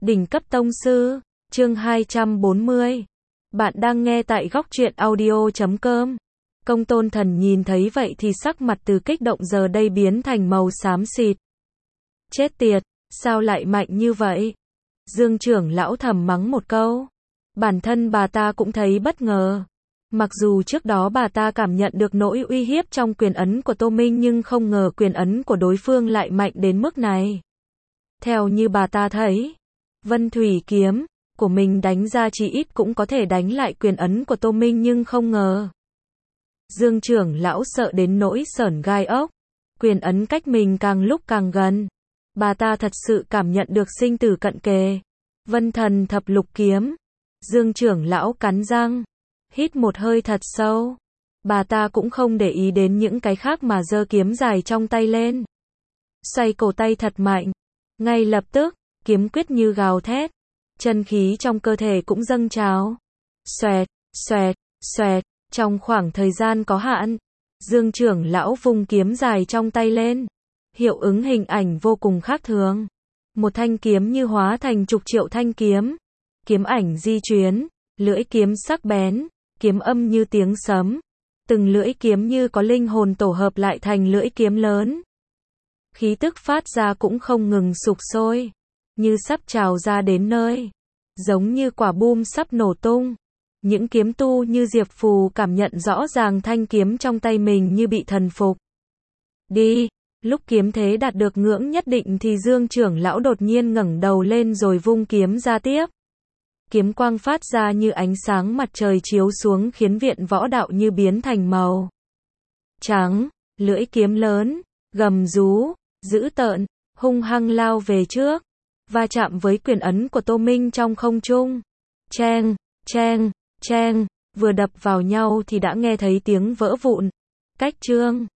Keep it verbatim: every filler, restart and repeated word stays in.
Đỉnh cấp tông sư, chương hai trăm bốn mươi. Bạn đang nghe tại góc truyện audio chấm com. Công Tôn Thần nhìn thấy vậy thì sắc mặt từ kích động giờ đây biến thành màu xám xịt. Chết tiệt, sao lại mạnh như vậy? Dương trưởng lão thầm mắng một câu. Bản thân bà ta cũng thấy bất ngờ. Mặc dù trước đó bà ta cảm nhận được nỗi uy hiếp trong quyền ấn của Tô Minh nhưng không ngờ quyền ấn của đối phương lại mạnh đến mức này. Theo như bà ta thấy, Vân Thủy kiếm của mình đánh ra chỉ ít cũng có thể đánh lại quyền ấn của Tô Minh nhưng không ngờ. Dương trưởng lão sợ đến nỗi sởn gai ốc. Quyền ấn cách mình càng lúc càng gần. Bà ta thật sự cảm nhận được sinh tử cận kề. Vân Thần thập lục kiếm. Dương trưởng lão cắn răng. Hít một hơi thật sâu. Bà ta cũng không để ý đến những cái khác mà giơ kiếm dài trong tay lên. Xoay cổ tay thật mạnh. Ngay lập tức, kiếm quyết như gào thét. Chân khí trong cơ thể cũng dâng trào. Xoẹt, xoẹt, xoẹt. Trong khoảng thời gian có hạn, Dương trưởng lão vung kiếm dài trong tay lên. Hiệu ứng hình ảnh vô cùng khác thường. Một thanh kiếm như hóa thành chục triệu thanh kiếm. Kiếm ảnh di chuyển, lưỡi kiếm sắc bén, kiếm âm như tiếng sấm. Từng lưỡi kiếm như có linh hồn tổ hợp lại thành lưỡi kiếm lớn. Khí tức phát ra cũng không ngừng sục sôi, như sắp trào ra đến nơi. Giống như quả bom sắp nổ tung. Những kiếm tu như Diệp Phù cảm nhận rõ ràng thanh kiếm trong tay mình như bị thần phục. Đi, lúc kiếm thế đạt được ngưỡng nhất định thì Dương trưởng lão đột nhiên ngẩng đầu lên rồi vung kiếm ra tiếp. Kiếm quang phát ra như ánh sáng mặt trời chiếu xuống khiến viện võ đạo như biến thành màu trắng, lưỡi kiếm lớn, gầm rú, dữ tợn, hung hăng lao về trước, va chạm với quyền ấn của Tô Minh trong không trung. Cheng, cheng, cheng, vừa đập vào nhau thì đã nghe thấy tiếng vỡ vụn. Cách chương